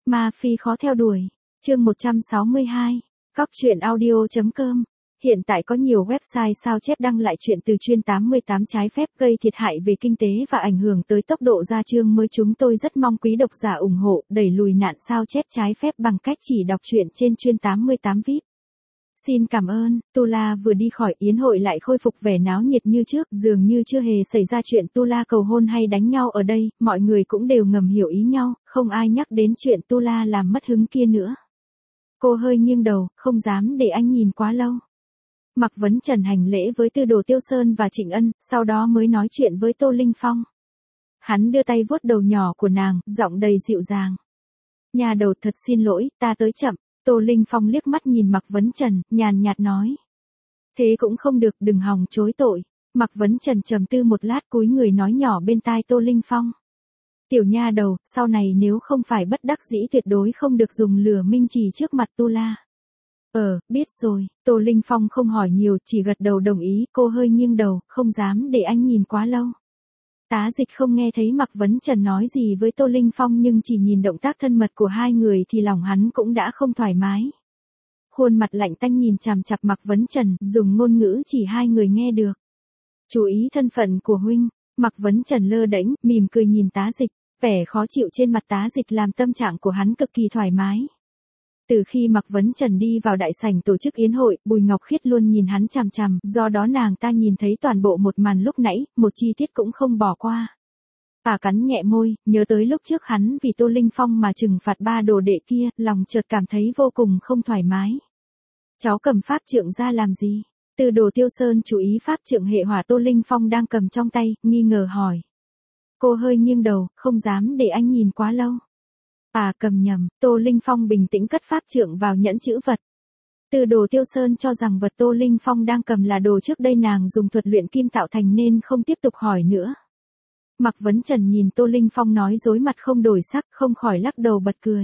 Ma Phi khó theo đuổi. Chương 162. Cóc truyện audio.com. Hiện tại có nhiều website sao chép đăng lại chuyện từ truyện 88 trái phép gây thiệt hại về kinh tế và ảnh hưởng tới tốc độ ra chương mới. Chúng tôi rất mong quý độc giả ủng hộ đẩy lùi nạn sao chép trái phép bằng cách chỉ đọc truyện trên truyện 88 VIP. Xin cảm ơn. Tula vừa đi khỏi yến hội lại khôi phục vẻ náo nhiệt như trước, dường như chưa hề xảy ra chuyện Tula cầu hôn hay đánh nhau ở đây, mọi người cũng đều ngầm hiểu ý nhau, không ai nhắc đến chuyện Tula làm mất hứng kia nữa. Cô hơi nghiêng đầu, không dám để anh nhìn quá lâu. Mạc Vấn Trần hành lễ với Tư Đồ Tiêu Sơn và Trịnh Ân, sau đó mới nói chuyện với Tô Linh Phong. Hắn đưa tay vuốt đầu nhỏ của nàng, giọng đầy dịu dàng. Nhà đầu thật xin lỗi, ta tới chậm. Tô Linh Phong liếc mắt nhìn Mạc Vấn Trần, nhàn nhạt nói. Thế cũng không được, đừng hòng chối tội. Mạc Vấn Trần trầm tư một lát cúi người nói nhỏ bên tai Tô Linh Phong. Tiểu nha đầu, sau này nếu không phải bất đắc dĩ tuyệt đối không được dùng lửa minh trì trước mặt Tula. Biết rồi. Tô Linh Phong không hỏi nhiều, chỉ gật đầu đồng ý. Cô hơi nghiêng đầu, không dám để anh nhìn quá lâu. Tá Dịch không nghe thấy Mạc Vấn Trần nói gì với Tô Linh Phong, nhưng chỉ nhìn động tác thân mật của hai người thì lòng hắn cũng đã không thoải mái. Khuôn mặt lạnh tanh nhìn chằm chằm Mạc Vấn Trần, dùng ngôn ngữ chỉ hai người nghe được. Chú ý thân phận của huynh. Mạc Vấn Trần lơ đễnh, mỉm cười nhìn Tá Dịch, vẻ khó chịu trên mặt Tá Dịch làm tâm trạng của hắn cực kỳ thoải mái. Từ khi Mạc Vấn Trần đi vào đại sảnh tổ chức yến hội, Bùi Ngọc Khiết luôn nhìn hắn chằm chằm, do đó nàng ta nhìn thấy toàn bộ một màn lúc nãy, một chi tiết cũng không bỏ qua. Cắn nhẹ môi, nhớ tới lúc trước hắn vì Tô Linh Phong mà trừng phạt ba đồ đệ kia, lòng chợt cảm thấy vô cùng không thoải mái. Cháu cầm pháp trượng ra làm gì? Tư Đồ Tiêu Sơn chú ý pháp trượng hệ hỏa Tô Linh Phong đang cầm trong tay, nghi ngờ hỏi. Cô hơi nghiêng đầu, không dám để anh nhìn quá lâu. Cầm nhầm. Tô Linh Phong bình tĩnh cất pháp trượng vào nhẫn chữ vật. Tư Đồ Tiêu Sơn cho rằng vật Tô Linh Phong đang cầm là đồ trước đây nàng dùng thuật luyện kim tạo thành nên không tiếp tục hỏi nữa. Mạc Vấn Trần nhìn Tô Linh Phong nói dối mặt không đổi sắc, không khỏi lắc đầu bật cười.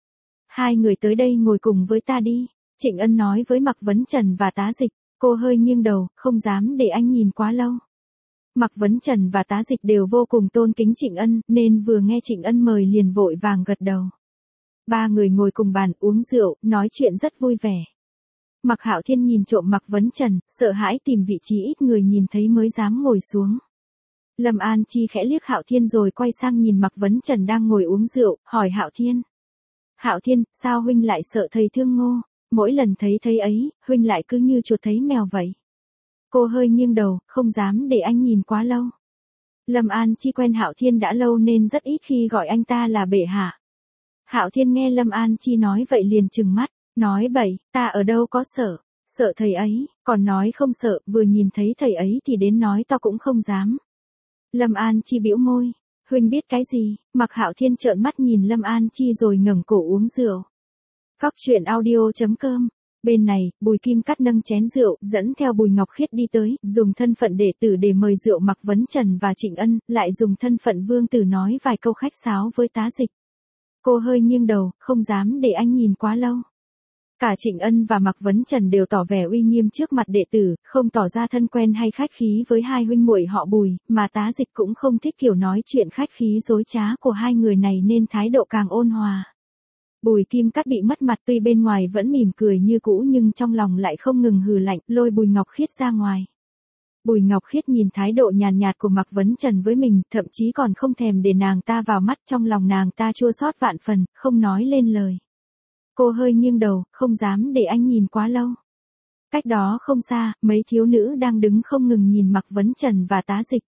Hai người tới đây ngồi cùng với ta đi. Trịnh Ân nói với Mạc Vấn Trần và Tá Dịch. Cô hơi nghiêng đầu, không dám để anh nhìn quá lâu. Mạc Vấn Trần và Tá Dịch đều vô cùng tôn kính Trịnh Ân, nên vừa nghe Trịnh Ân mời liền vội vàng gật đầu. Ba người ngồi cùng bàn uống rượu, nói chuyện rất vui vẻ. Mạc Hạo Thiên nhìn trộm Mạc Vấn Trần, sợ hãi tìm vị trí ít người nhìn thấy mới dám ngồi xuống. Lâm An Chi khẽ liếc Hạo Thiên rồi quay sang nhìn Mạc Vấn Trần đang ngồi uống rượu, hỏi Hạo Thiên. Hạo Thiên, sao huynh lại sợ thầy Thương Ngô? Mỗi lần thấy ấy, huynh lại cứ như chuột thấy mèo vậy. Cô hơi nghiêng đầu, không dám để anh nhìn quá lâu. Lâm An Chi quen Hạo Thiên đã lâu nên rất ít khi gọi anh ta là bệ hạ. Hạo Thiên nghe Lâm An Chi nói vậy liền trừng mắt, nói bậy, ta ở đâu có sợ, sợ thầy ấy, còn nói không sợ, vừa nhìn thấy thầy ấy thì đến nói to cũng không dám. Lâm An Chi bĩu môi, huynh biết cái gì? Mạc Hạo Thiên trợn mắt nhìn Lâm An Chi rồi ngẩng cổ uống rượu. Cóc truyện audio.com. Bên này, Bùi Kim Cát nâng chén rượu, dẫn theo Bùi Ngọc Khiết đi tới, dùng thân phận đệ tử để mời rượu Mạc Vấn Trần và Trịnh Ân, lại dùng thân phận vương tử nói vài câu khách sáo với Tá Dịch. Cô hơi nghiêng đầu, không dám để anh nhìn quá lâu. Cả Trịnh Ân và Mạc Vấn Trần đều tỏ vẻ uy nghiêm trước mặt đệ tử, không tỏ ra thân quen hay khách khí với hai huynh muội họ Bùi, mà Tá Dịch cũng không thích kiểu nói chuyện khách khí dối trá của hai người này nên thái độ càng ôn hòa. Bùi Kim Cát bị mất mặt, tuy bên ngoài vẫn mỉm cười như cũ nhưng trong lòng lại không ngừng hừ lạnh, lôi Bùi Ngọc Khiết ra ngoài. Bùi Ngọc Khiết nhìn thái độ nhàn nhạt của Mạc Vấn Trần với mình, thậm chí còn không thèm để nàng ta vào mắt, trong lòng nàng ta chua xót vạn phần, không nói lên lời. Cô hơi nghiêng đầu, không dám để anh nhìn quá lâu. Cách đó không xa, mấy thiếu nữ đang đứng không ngừng nhìn Mạc Vấn Trần và Tá Dịch.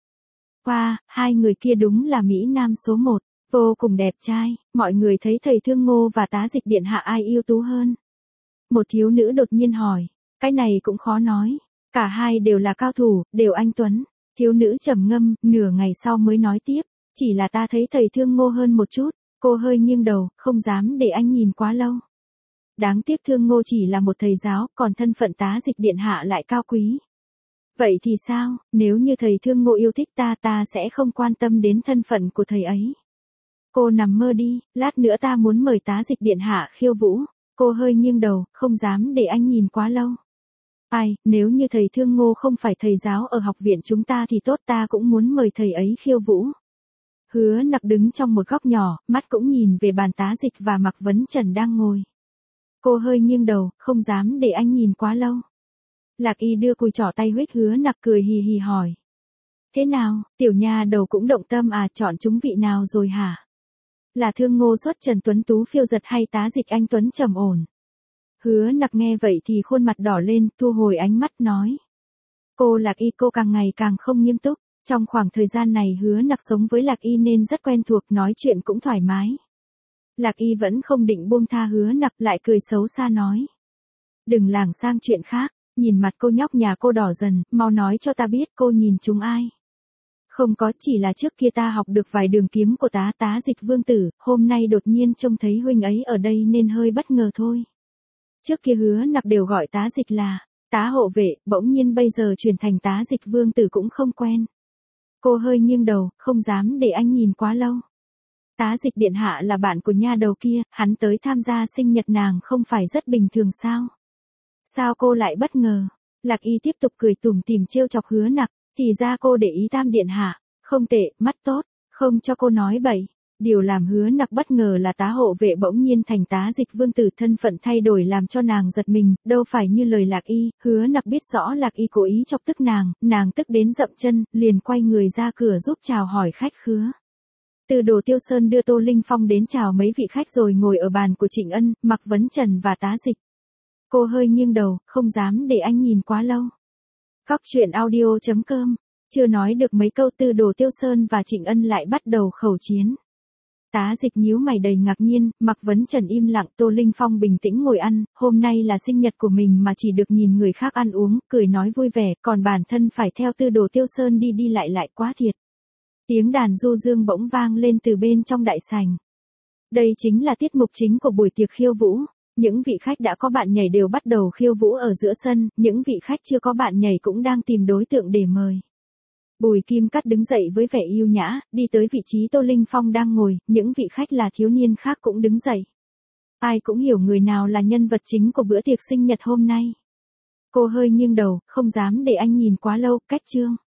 Hai người kia đúng là Mỹ Nam số 1. Vô cùng đẹp trai, mọi người thấy thầy Thương Ngô và Tá Dịch điện hạ ai ưu tú hơn. Một thiếu nữ đột nhiên hỏi, cái này cũng khó nói, cả hai đều là cao thủ, đều anh tuấn. Thiếu nữ trầm ngâm, nửa ngày sau mới nói tiếp, chỉ là ta thấy thầy Thương Ngô hơn một chút. Cô hơi nghiêng đầu, không dám để anh nhìn quá lâu. Đáng tiếc Thương Ngô chỉ là một thầy giáo, còn thân phận Tá Dịch điện hạ lại cao quý. Vậy thì sao, nếu như thầy Thương Ngô yêu thích ta sẽ không quan tâm đến thân phận của thầy ấy. Cô nằm mơ đi, lát nữa ta muốn mời Tá Dịch điện hạ khiêu vũ. Cô hơi nghiêng đầu, không dám để anh nhìn quá lâu. Nếu như thầy Thương Ngô không phải thầy giáo ở học viện chúng ta thì tốt, ta cũng muốn mời thầy ấy khiêu vũ. Hứa Nặc đứng trong một góc nhỏ, mắt cũng nhìn về bàn Tá Dịch và Mạc Vấn Trần đang ngồi. Cô hơi nghiêng đầu, không dám để anh nhìn quá lâu. Lạc Y đưa cùi trỏ tay huých Hứa Nặc cười hì hì hỏi. Thế nào, tiểu nha đầu cũng động tâm à, chọn chúng vị nào rồi hả? Là Thương Ngô Xuất Trần tuấn tú phiêu giật hay Tá Dịch anh tuấn trầm ổn? Hứa Nặc nghe vậy thì khuôn mặt đỏ lên, thu hồi ánh mắt nói. Cô Lạc Y, cô càng ngày càng không nghiêm túc. Trong khoảng thời gian này Hứa Nặc sống với Lạc Y nên rất quen thuộc, nói chuyện cũng thoải mái. Lạc Y vẫn không định buông tha Hứa Nặc, lại cười xấu xa nói. Đừng lảng sang chuyện khác, nhìn mặt cô nhóc nhà cô đỏ dần, mau nói cho ta biết cô nhìn chúng ai. Không có, chỉ là trước kia ta học được vài đường kiếm của Tá Dịch vương tử, hôm nay đột nhiên trông thấy huynh ấy ở đây nên hơi bất ngờ thôi. Trước kia Hứa Nặc đều gọi Tá Dịch là Tá hộ vệ, bỗng nhiên bây giờ chuyển thành Tá Dịch vương tử cũng không quen. Cô hơi nghiêng đầu, không dám để anh nhìn quá lâu. Tá Dịch điện hạ là bạn của nha đầu kia, hắn tới tham gia sinh nhật nàng không phải rất bình thường sao? Sao cô lại bất ngờ? Lạc Y tiếp tục cười tủm tỉm trêu chọc Hứa Nặc, thì ra cô để ý Tam điện hạ, không tệ, mắt tốt, không cho cô nói bậy. Điều làm Hứa Nặc bất ngờ là Tá hộ vệ bỗng nhiên thành Tá Dịch vương tử, thân phận thay đổi làm cho nàng giật mình, đâu phải như lời Lạc Y. Hứa Nặc biết rõ Lạc Y cố ý chọc tức nàng tức đến dậm chân, liền quay người ra cửa giúp chào hỏi khách khứa. Từ Đồ Tiêu Sơn đưa Tô Linh Phong đến chào mấy vị khách rồi ngồi ở bàn của Trịnh Ân, Mạc Vấn Trần và Tá Dịch. Cô hơi nghiêng đầu, không dám để anh nhìn quá lâu. Góc truyện audio.com. Chưa nói được mấy câu Từ Đồ Tiêu Sơn và Trịnh Ân lại bắt đầu khẩu chiến. Tá Dịch nhíu mày đầy ngạc nhiên, Mạc Vấn Trần im lặng, Tô Linh Phong bình tĩnh ngồi ăn, hôm nay là sinh nhật của mình mà chỉ được nhìn người khác ăn uống, cười nói vui vẻ, còn bản thân phải theo Từ Đồ Tiêu Sơn đi lại quá thiệt. Tiếng đàn du dương bỗng vang lên từ bên trong đại sảnh. Đây chính là tiết mục chính của buổi tiệc khiêu vũ. Những vị khách đã có bạn nhảy đều bắt đầu khiêu vũ ở giữa sân, những vị khách chưa có bạn nhảy cũng đang tìm đối tượng để mời. Bùi Kim Cắt đứng dậy với vẻ yêu nhã, đi tới vị trí Tô Linh Phong đang ngồi, những vị khách là thiếu niên khác cũng đứng dậy. Ai cũng hiểu người nào là nhân vật chính của bữa tiệc sinh nhật hôm nay. Cô hơi nghiêng đầu, không dám để anh nhìn quá lâu, cách chương.